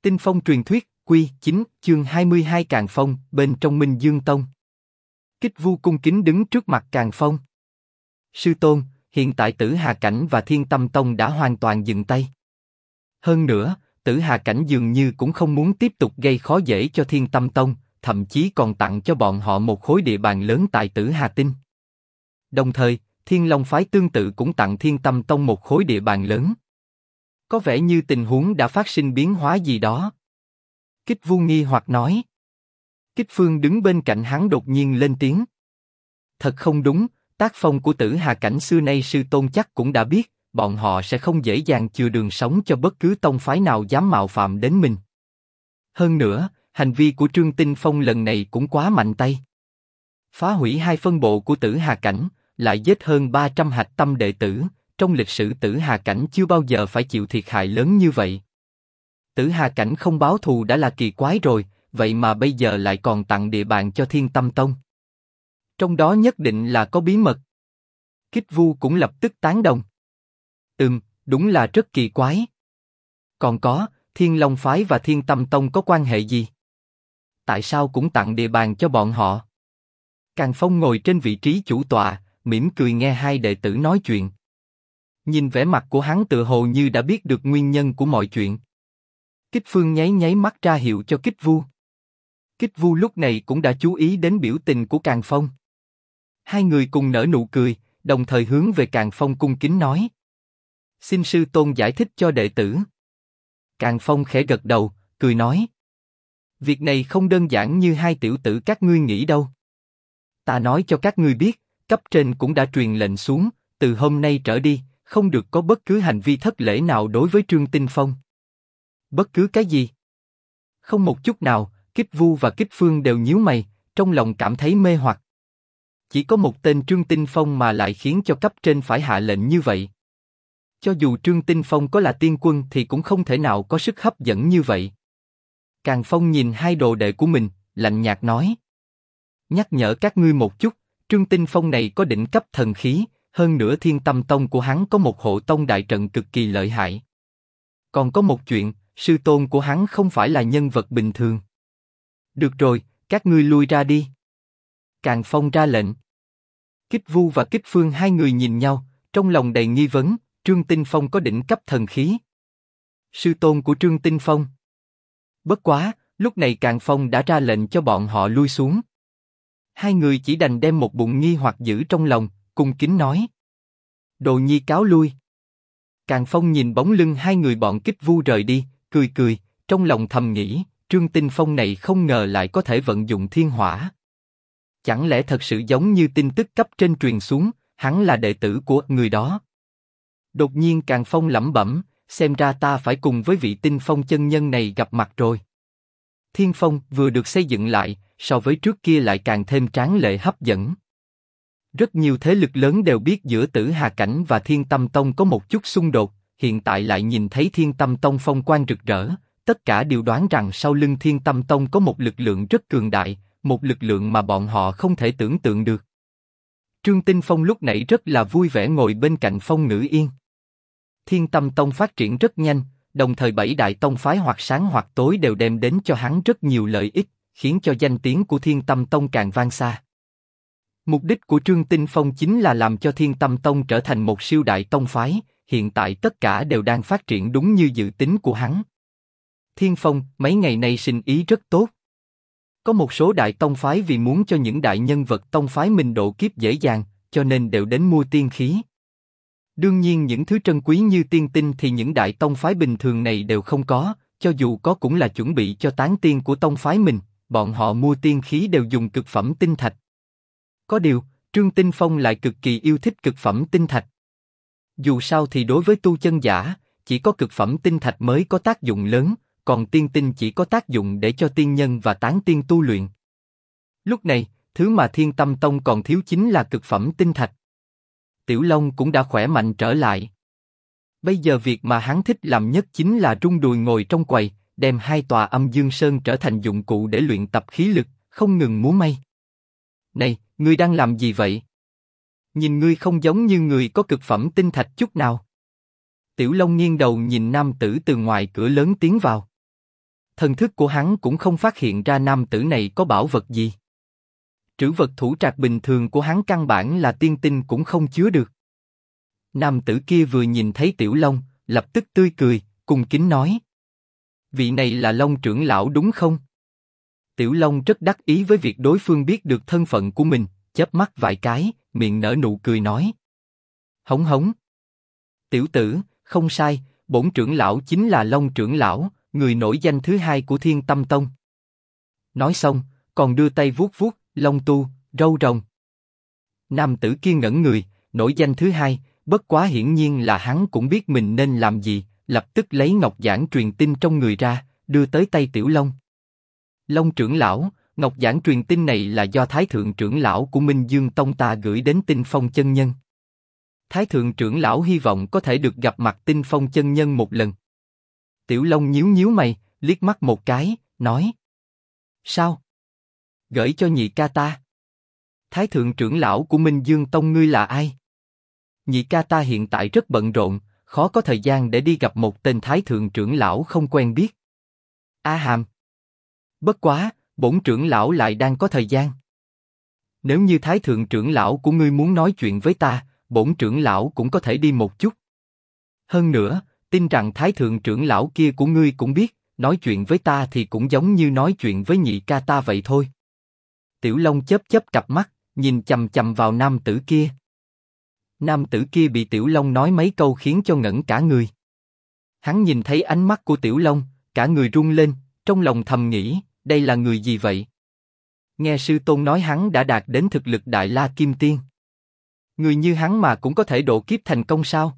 Tinh Phong truyền thuyết, Quy 9, chương 22 Càn Phong, bên trong Minh Dương Tông. Kích Vu cung kính đứng trước mặt Càn Phong. Sư tôn, hiện tại Tử Hà Cảnh và Thiên Tâm Tông đã hoàn toàn dừng tay. Hơn nữa, Tử Hà Cảnh dường như cũng không muốn tiếp tục gây khó dễ cho Thiên Tâm Tông, thậm chí còn tặng cho bọn họ một khối địa bàn lớn tại Tử Hà Tinh. Đồng thời, Thiên Long Phái tương tự cũng tặng Thiên Tâm Tông một khối địa bàn lớn. Có vẻ như tình huống đã phát sinh biến hóa gì đó. Kích Vu nghi hoặc nói. Kích Phương đứng bên cạnh hắn đột nhiên lên tiếng. Thật không đúng, tác phong của Tử Hà Cảnh xưa nay sư tôn chắc cũng đã biết, bọn họ sẽ không dễ dàng chừa đường sống cho bất cứ tông phái nào dám mạo phạm đến mình. Hơn nữa, hành vi của Trương Tinh Phong lần này cũng quá mạnh tay. Phá hủy 2 phân bộ của Tử Hà Cảnh, lại giết hơn 300 hạch tâm đệ tử, trong lịch sử Tử Hà Cảnh chưa bao giờ phải chịu thiệt hại lớn như vậy. Tử Hà Cảnh không báo thù đã là kỳ quái rồi, vậy mà bây giờ lại còn tặng địa bàn cho Thiên Tâm Tông. Trong đó nhất định là có bí mật. Kích Vu cũng lập tức tán đồng. Đúng là rất kỳ quái. Còn có, Thiên Long Phái và Thiên Tâm Tông có quan hệ gì? Tại sao cũng tặng địa bàn cho bọn họ? Càn Phong ngồi trên vị trí chủ tọa, mỉm cười nghe hai đệ tử nói chuyện. Nhìn vẻ mặt của hắn tựa hồ như đã biết được nguyên nhân của mọi chuyện. Kích Phương nháy nháy mắt ra hiệu cho Kích Vu. Kích Vu lúc này cũng đã chú ý đến biểu tình của Càn Phong. Hai người cùng nở nụ cười, đồng thời hướng về Càn Phong cung kính nói. Xin sư tôn giải thích cho đệ tử. Càn Phong khẽ gật đầu, cười nói. Việc này không đơn giản như hai tiểu tử các ngươi nghĩ đâu. Ta nói cho các ngươi biết, cấp trên cũng đã truyền lệnh xuống, từ hôm nay trở đi, không được có bất cứ hành vi thất lễ nào đối với Trương Tinh Phong. Bất cứ cái gì? Không một chút nào. Kích Vu và Kích Phương đều nhíu mày, trong lòng cảm thấy mê hoặc. Chỉ có một tên Trương Tinh Phong mà lại khiến cho cấp trên phải hạ lệnh như vậy. Cho dù Trương Tinh Phong có là tiên quân thì cũng không thể nào có sức hấp dẫn như vậy. Càn Phong nhìn hai đồ đệ của mình, lạnh nhạt nói. Nhắc nhở các ngươi một chút, Trương Tinh Phong này có đỉnh cấp thần khí, hơn nữa Thiên Tâm Tông của hắn có một hộ tông đại trận cực kỳ lợi hại. Còn có một chuyện, sư tôn của hắn không phải là nhân vật bình thường. Được rồi, các ngươi lui ra đi. Càn Phong ra lệnh. Kích Vu và Kích Phương hai người nhìn nhau, trong lòng đầy nghi vấn, Trương Tinh Phong có đỉnh cấp thần khí. Sư tôn của Trương Tinh Phong. Bất quá, lúc này Càn Phong đã ra lệnh cho bọn họ lui xuống. Hai người chỉ đành đem một bụng nghi hoặc giữ trong lòng, cung kính nói. Đồ nhi cáo lui. Càn Phong nhìn bóng lưng hai người bọn Kích Vu rời đi, cười cười, trong lòng thầm nghĩ. Trương Tinh Phong này không ngờ lại có thể vận dụng thiên hỏa. Chẳng lẽ thật sự giống như tin tức cấp trên truyền xuống, hắn là đệ tử của người đó? Đột nhiên Càn Phong lẩm bẩm, xem ra ta phải cùng với vị Tinh Phong chân nhân này gặp mặt rồi. Thiên Phong vừa được xây dựng lại, so với trước kia lại càng thêm tráng lệ hấp dẫn. Rất nhiều thế lực lớn đều biết giữa Tử Hà Cảnh và Thiên Tâm Tông có một chút xung đột, hiện tại lại nhìn thấy Thiên Tâm Tông phong quang rực rỡ. Tất cả đều đoán rằng sau lưng Thiên Tâm Tông có một lực lượng rất cường đại, một lực lượng mà bọn họ không thể tưởng tượng được. Trương Tinh Phong lúc nãy rất là vui vẻ ngồi bên cạnh Phong Ngữ Yên. Thiên Tâm Tông phát triển rất nhanh, đồng thời 7 đại tông phái hoặc sáng hoặc tối đều đem đến cho hắn rất nhiều lợi ích, khiến cho danh tiếng của Thiên Tâm Tông càng vang xa. Mục đích của Trương Tinh Phong chính là làm cho Thiên Tâm Tông trở thành một siêu đại tông phái, hiện tại tất cả đều đang phát triển đúng như dự tính của hắn. Thiên Phong mấy ngày nay sinh ý rất tốt. Có một số đại tông phái vì muốn cho những đại nhân vật tông phái mình độ kiếp dễ dàng, cho nên đều đến mua tiên khí. Đương nhiên những thứ trân quý như tiên tinh thì những đại tông phái bình thường này đều không có, cho dù có cũng là chuẩn bị cho tán tiên của tông phái mình, bọn họ mua tiên khí đều dùng cực phẩm tinh thạch. Có điều, Trương Tinh Phong lại cực kỳ yêu thích cực phẩm tinh thạch. Dù sao thì đối với tu chân giả, chỉ có cực phẩm tinh thạch mới có tác dụng lớn, còn tiên tinh chỉ có tác dụng để cho tiên nhân và tán tiên tu luyện. Lúc này, thứ mà Thiên Tâm Tông còn thiếu chính là cực phẩm tinh thạch. Tiểu Long cũng đã khỏe mạnh trở lại. Bây giờ việc mà hắn thích làm nhất chính là rung đùi ngồi trong quầy, đem 2 tòa Âm Dương Sơn trở thành dụng cụ để luyện tập khí lực, không ngừng múa may. Này, ngươi đang làm gì vậy? Nhìn ngươi không giống như người có cực phẩm tinh thạch chút nào. Tiểu Long nghiêng đầu nhìn nam tử từ ngoài cửa lớn tiến vào. thần thức của hắn cũng không phát hiện ra nam tử này có bảo vật gì. Trữ vật thủ trạc bình thường của hắn căn bản là tiên tinh cũng không chứa được. Nam tử kia vừa nhìn thấy Tiểu Long, lập tức tươi cười, cung kính nói: vị này là Long trưởng lão đúng không? Tiểu Long rất đắc ý với việc đối phương biết được thân phận của mình, chớp mắt vài cái, miệng nở nụ cười nói: hống hống. Tiểu tử, không sai, bổn trưởng lão chính là Long trưởng lão, người nổi danh thứ hai của Thiên Tâm Tông. Nói xong, còn đưa tay vuốt vuốt lông tu, râu rồng. Nam tử kia ngẩn người, nổi danh thứ hai, bất quá hiển nhiên là hắn cũng biết mình nên làm gì, lập tức lấy ngọc giản truyền tin trong người ra, đưa tới tay Tiểu Long. Long trưởng lão, ngọc giản truyền tin này là do Thái thượng trưởng lão của Minh Dương Tông ta gửi đến Tinh Phong chân nhân. Thái thượng trưởng lão hy vọng có thể được gặp mặt Tinh Phong chân nhân một lần. Tiểu Long nhíu nhíu mày, liếc mắt một cái, nói: sao? Gửi cho nhị ca ta. Thái thượng trưởng lão của Minh Dương Tông ngươi là ai? Nhị ca ta hiện tại rất bận rộn, khó có thời gian để đi gặp một tên Thái thượng trưởng lão không quen biết. A Hàm. Bất quá, bổn trưởng lão lại đang có thời gian. Nếu như Thái thượng trưởng lão của ngươi muốn nói chuyện với ta, bổn trưởng lão cũng có thể đi một chút. Hơn nữa, tin rằng Thái thượng trưởng lão kia của ngươi cũng biết, nói chuyện với ta thì cũng giống như nói chuyện với nhị ca ta vậy thôi. Tiểu Long chớp chớp cặp mắt, nhìn chằm chằm vào nam tử kia. Nam tử kia bị Tiểu Long nói mấy câu khiến cho ngẩn cả người. Hắn nhìn thấy ánh mắt của Tiểu Long, cả người run lên, trong lòng thầm nghĩ, đây là người gì vậy? Nghe sư tôn nói hắn đã đạt đến thực lực Đại La Kim Tiên. Người như hắn mà cũng có thể độ kiếp thành công sao?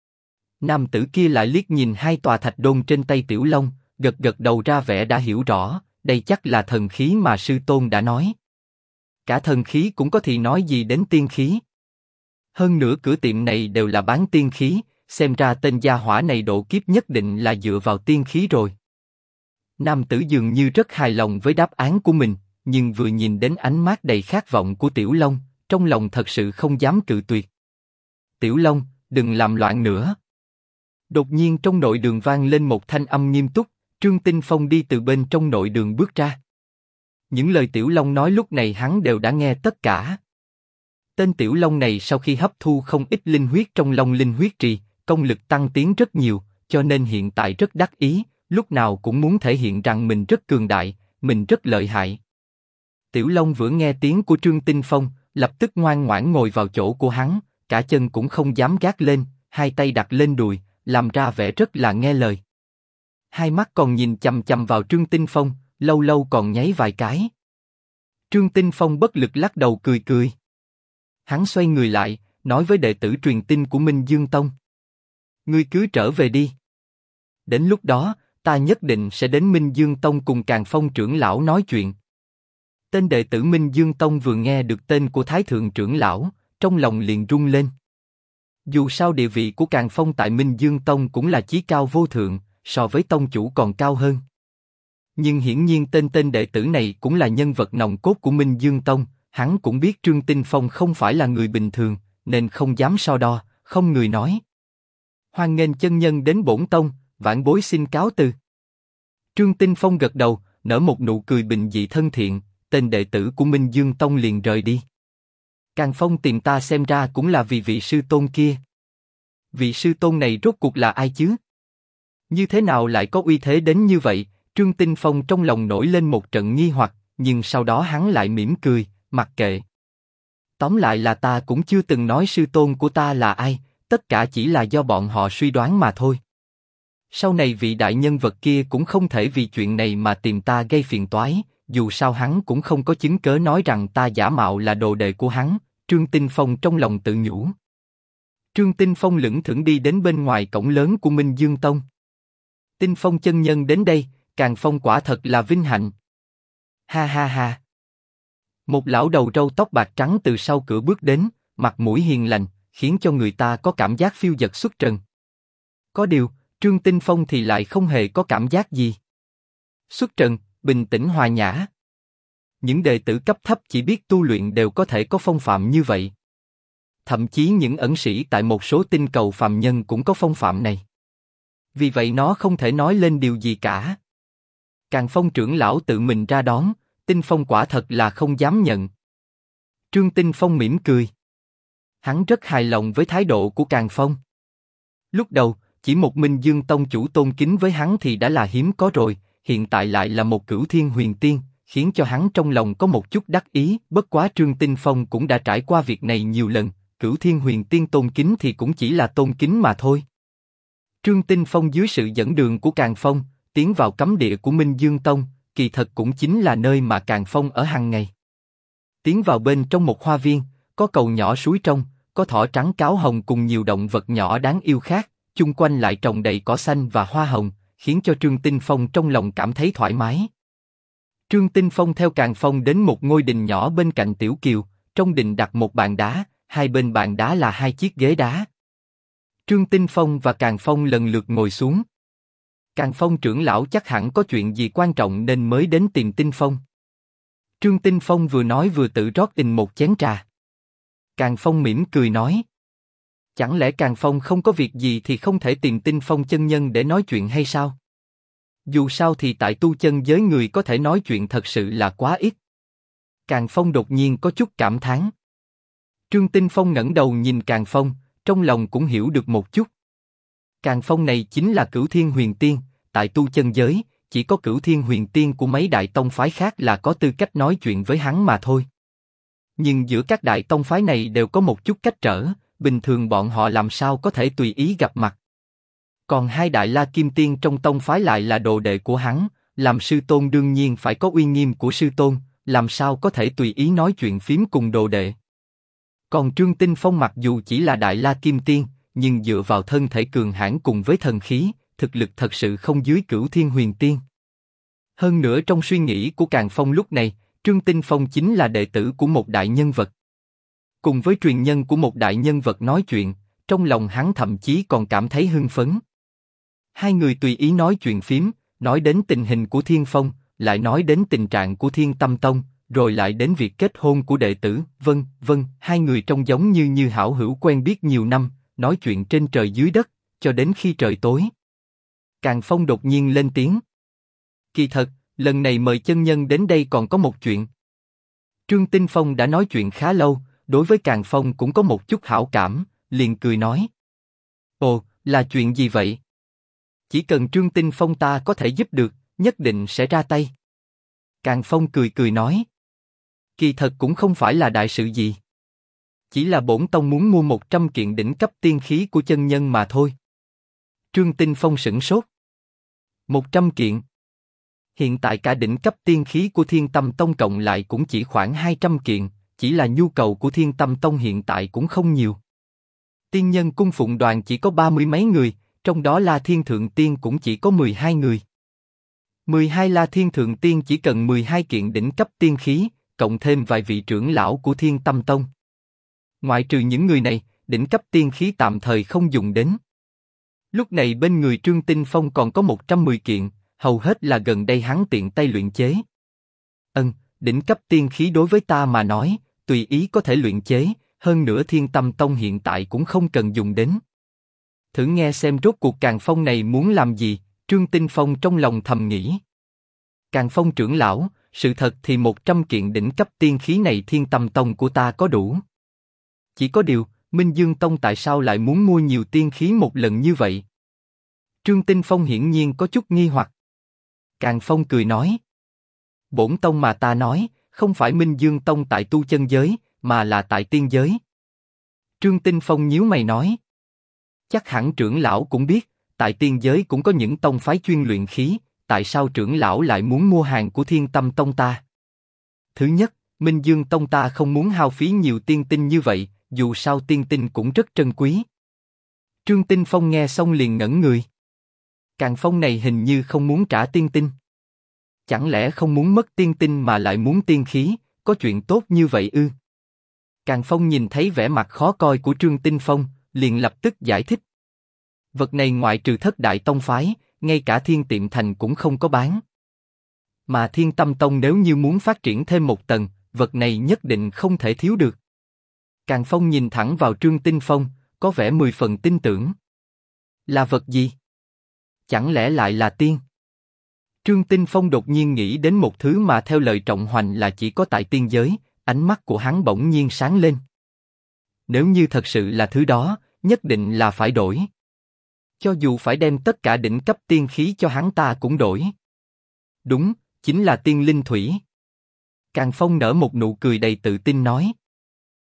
Nam tử kia lại liếc nhìn hai tòa thạch đôn trên tay Tiểu Long, gật gật đầu ra vẻ đã hiểu rõ, đây chắc là thần khí mà sư tôn đã nói. Cả thần khí cũng có thì nói gì đến tiên khí. Hơn nữa cửa tiệm này đều là bán tiên khí, xem ra tên gia hỏa này độ kiếp nhất định là dựa vào tiên khí rồi. Nam tử dường như rất hài lòng với đáp án của mình, nhưng vừa nhìn đến ánh mắt đầy khát vọng của Tiểu Long, trong lòng thật sự không dám cự tuyệt. Tiểu Long, đừng làm loạn nữa. Đột nhiên trong nội đường vang lên một thanh âm nghiêm túc, Trương Tinh Phong đi từ bên trong nội đường bước ra. Những lời Tiểu Long nói lúc này hắn đều đã nghe tất cả. Tên Tiểu Long này sau khi hấp thu không ít linh huyết trong Long Linh huyết trì, công lực tăng tiến rất nhiều, cho nên hiện tại rất đắc ý, lúc nào cũng muốn thể hiện rằng mình rất cường đại, mình rất lợi hại. Tiểu Long vừa nghe tiếng của Trương Tinh Phong, lập tức ngoan ngoãn ngồi vào chỗ của hắn, cả chân cũng không dám gác lên, hai tay đặt lên đùi, làm ra vẻ rất là nghe lời. Hai mắt còn nhìn chằm chằm vào Trương Tinh Phong, lâu lâu còn nháy vài cái. Trương Tinh Phong bất lực lắc đầu cười cười. Hắn xoay người lại, nói với đệ tử truyền tin của Minh Dương Tông: ngươi cứ trở về đi. Đến lúc đó, ta nhất định sẽ đến Minh Dương Tông cùng Càn Phong trưởng lão nói chuyện. Tên đệ tử Minh Dương Tông vừa nghe được tên của Thái thượng trưởng lão, trong lòng liền rung lên. Dù sao địa vị của Càn Phong tại Minh Dương Tông cũng là chí cao vô thượng, so với tông chủ còn cao hơn. Nhưng hiển nhiên tên đệ tử này cũng là nhân vật nòng cốt của Minh Dương Tông, hắn cũng biết Trương Tinh Phong không phải là người bình thường, nên không dám so đo, không người nói: hoan nghênh chân nhân đến bổn tông, vãn bối xin cáo từ. Trương Tinh Phong gật đầu, nở một nụ cười bình dị thân thiện, tên đệ tử của Minh Dương Tông liền rời đi. Càn Phong tìm ta xem ra cũng là vì vị sư tôn kia. Vị sư tôn này rốt cuộc là ai chứ? Như thế nào lại có uy thế đến như vậy? Trương Tinh Phong trong lòng nổi lên một trận nghi hoặc, nhưng sau đó hắn lại mỉm cười, mặc kệ. Tóm lại là ta cũng chưa từng nói sư tôn của ta là ai, tất cả chỉ là do bọn họ suy đoán mà thôi. Sau này vị đại nhân vật kia cũng không thể vì chuyện này mà tìm ta gây phiền toái, dù sao hắn cũng không có chứng cớ nói rằng ta giả mạo là đồ đệ của hắn. Trương Tinh Phong trong lòng tự nhủ. Trương Tinh Phong lững thững đi đến bên ngoài cổng lớn của Minh Dương Tông. Tinh Phong chân nhân đến đây, Càn Phong quả thật là vinh hạnh. Ha ha ha. Một lão đầu râu tóc bạc trắng từ sau cửa bước đến, mặt mũi hiền lành, khiến cho người ta có cảm giác phiêu dật xuất trần. Có điều, Trương Tinh Phong thì lại không hề có cảm giác gì. Xuất trần, bình tĩnh hòa nhã. Những đệ tử cấp thấp chỉ biết tu luyện đều có thể có phong phạm như vậy. Thậm chí những ẩn sĩ tại một số tinh cầu phàm nhân cũng có phong phạm này. Vì vậy nó không thể nói lên điều gì cả. Càn Phong trưởng lão tự mình ra đón, Tinh Phong quả thật là không dám nhận. Trương Tinh Phong mỉm cười. Hắn rất hài lòng với thái độ của Càn Phong. Lúc đầu, chỉ một Minh Dương tông chủ tôn kính với hắn thì đã là hiếm có rồi, hiện tại lại là một Cửu Thiên Huyền Tiên, khiến cho hắn trong lòng có một chút đắc ý. Bất quá Trương Tinh Phong cũng đã trải qua việc này nhiều lần, Cửu Thiên Huyền Tiên tôn kính thì cũng chỉ là tôn kính mà thôi. Trương Tinh Phong dưới sự dẫn đường của Càn Phong, tiến vào cấm địa của Minh Dương Tông, kỳ thật cũng chính là nơi mà Càn Phong ở hàng ngày. Tiến vào bên trong một hoa viên, có cầu nhỏ suối trong, có thỏ trắng cáo hồng cùng nhiều động vật nhỏ đáng yêu khác, chung quanh lại trồng đầy cỏ xanh và hoa hồng, khiến cho Trương Tinh Phong trong lòng cảm thấy thoải mái. Trương Tinh Phong theo Càn Phong đến một ngôi đình nhỏ bên cạnh tiểu kiều, trong đình đặt một bàn đá, hai bên bàn đá là hai chiếc ghế đá. Trương Tinh Phong và Càn Phong lần lượt ngồi xuống. Càn Phong trưởng lão chắc hẳn có chuyện gì quan trọng nên mới đến tìm Tinh Phong. Trương Tinh Phong vừa nói vừa tự rót in một chén trà. Càn Phong mỉm cười nói: chẳng lẽ Càn Phong không có việc gì thì không thể tìm Tinh Phong chân nhân để nói chuyện hay sao? Dù sao thì tại tu chân giới người có thể nói chuyện thật sự là quá ít. Càn Phong đột nhiên có chút cảm thán. Trương Tinh Phong ngẩng đầu nhìn Càn Phong, trong lòng cũng hiểu được một chút. Càn Phong này chính là Cửu Thiên Huyền Tiên, tại tu chân giới, chỉ có Cửu Thiên Huyền Tiên của mấy đại tông phái khác là có tư cách nói chuyện với hắn mà thôi. Nhưng giữa các đại tông phái này đều có một chút cách trở, bình thường bọn họ làm sao có thể tùy ý gặp mặt. Còn hai đại La Kim Tiên trong tông phái lại là đồ đệ của hắn, làm sư tôn đương nhiên phải có uy nghiêm của sư tôn, làm sao có thể tùy ý nói chuyện phím cùng đồ đệ. Còn Trương Tinh Phong mặc dù chỉ là đại La Kim Tiên, nhưng dựa vào thân thể cường hãn cùng với thần khí, thực lực thật sự không dưới Cửu Thiên Huyền Tiên. Hơn nữa trong suy nghĩ của Càn Phong lúc này, Trương Tinh Phong chính là đệ tử của một đại nhân vật. Cùng với truyền nhân của một đại nhân vật nói chuyện, trong lòng hắn thậm chí còn cảm thấy hưng phấn. Hai người tùy ý nói chuyện phím, nói đến tình hình của Thiên Phong, lại nói đến tình trạng của Thiên Tâm Tông, rồi lại đến việc kết hôn của đệ tử, vân, hai người trông giống như hảo hữu quen biết nhiều năm, nói chuyện trên trời dưới đất, cho đến khi trời tối. Càn Phong đột nhiên lên tiếng. Kỳ thật, lần này mời chân nhân đến đây còn có một chuyện. Trương Tinh Phong đã nói chuyện khá lâu, đối với Càn Phong cũng có một chút hảo cảm, liền cười nói. Ồ, là chuyện gì vậy? Chỉ cần Trương Tinh Phong ta có thể giúp được, nhất định sẽ ra tay. Càn Phong cười nói. Kỳ thật cũng không phải là đại sự gì. Chỉ là bổn tông muốn mua 100 kiện đỉnh cấp tiên khí của chân nhân mà thôi. Trương Tinh Phong sửng sốt. 100 kiện. Hiện tại cả đỉnh cấp tiên khí của Thiên Tâm Tông cộng lại cũng chỉ khoảng 200 kiện, chỉ là nhu cầu của Thiên Tâm Tông hiện tại cũng không nhiều. Tiên nhân cung phụng đoàn chỉ có 30 mấy người, trong đó La Thiên Thượng Tiên cũng chỉ có 12 người. 12 La Thiên Thượng Tiên chỉ cần 12 kiện đỉnh cấp tiên khí, cộng thêm vài vị trưởng lão của Thiên Tâm Tông. Ngoại trừ những người này, đỉnh cấp tiên khí tạm thời không dùng đến. Lúc này bên người Trương Tinh Phong còn có 110 kiện, hầu hết là gần đây hắn tiện tay luyện chế. Đỉnh cấp tiên khí đối với ta mà nói, tùy ý có thể luyện chế, hơn nữa Thiên Tâm Tông hiện tại cũng không cần dùng đến. Thử nghe xem rốt cuộc Càn Phong này muốn làm gì, Trương Tinh Phong trong lòng thầm nghĩ. Càn Phong trưởng lão, sự thật thì 100 kiện đỉnh cấp tiên khí này Thiên Tâm Tông của ta có đủ. Chỉ có điều, Minh Dương Tông tại sao lại muốn mua nhiều tiên khí một lần như vậy? Trương Tinh Phong hiển nhiên có chút nghi hoặc. Càn Phong cười nói. Bổn tông mà ta nói, không phải Minh Dương Tông tại tu chân giới, mà là tại tiên giới. Trương Tinh Phong nhíu mày nói. Chắc hẳn trưởng lão cũng biết, tại tiên giới cũng có những tông phái chuyên luyện khí, tại sao trưởng lão lại muốn mua hàng của Thiên Tâm Tông ta? Thứ nhất, Minh Dương Tông ta không muốn hao phí nhiều tiên tinh như vậy, dù sao tiên tinh cũng rất trân quý. Trương Tinh Phong nghe xong liền ngẩn người. Càn Phong này hình như không muốn trả tiên tinh. Chẳng lẽ không muốn mất tiên tinh mà lại muốn tiên khí, có chuyện tốt như vậy ư? Càn Phong nhìn thấy vẻ mặt khó coi của Trương Tinh Phong, liền lập tức giải thích. Vật này ngoại trừ thất đại tông phái, ngay cả Thiên Tiệm Thành cũng không có bán. Mà Thiên Tâm Tông nếu như muốn phát triển thêm một tầng, vật này nhất định không thể thiếu được. Càn Phong nhìn thẳng vào Trương Tinh Phong, có vẻ 10 phần tin tưởng. Là vật gì? Chẳng lẽ lại là tiên? Trương Tinh Phong đột nhiên nghĩ đến một thứ mà theo lời Trọng Hoành là chỉ có tại tiên giới, ánh mắt của hắn bỗng nhiên sáng lên. Nếu như thật sự là thứ đó, nhất định là phải đổi. Cho dù phải đem tất cả đỉnh cấp tiên khí cho hắn ta cũng đổi. Đúng, chính là tiên linh thủy. Càn Phong nở một nụ cười đầy tự tin nói.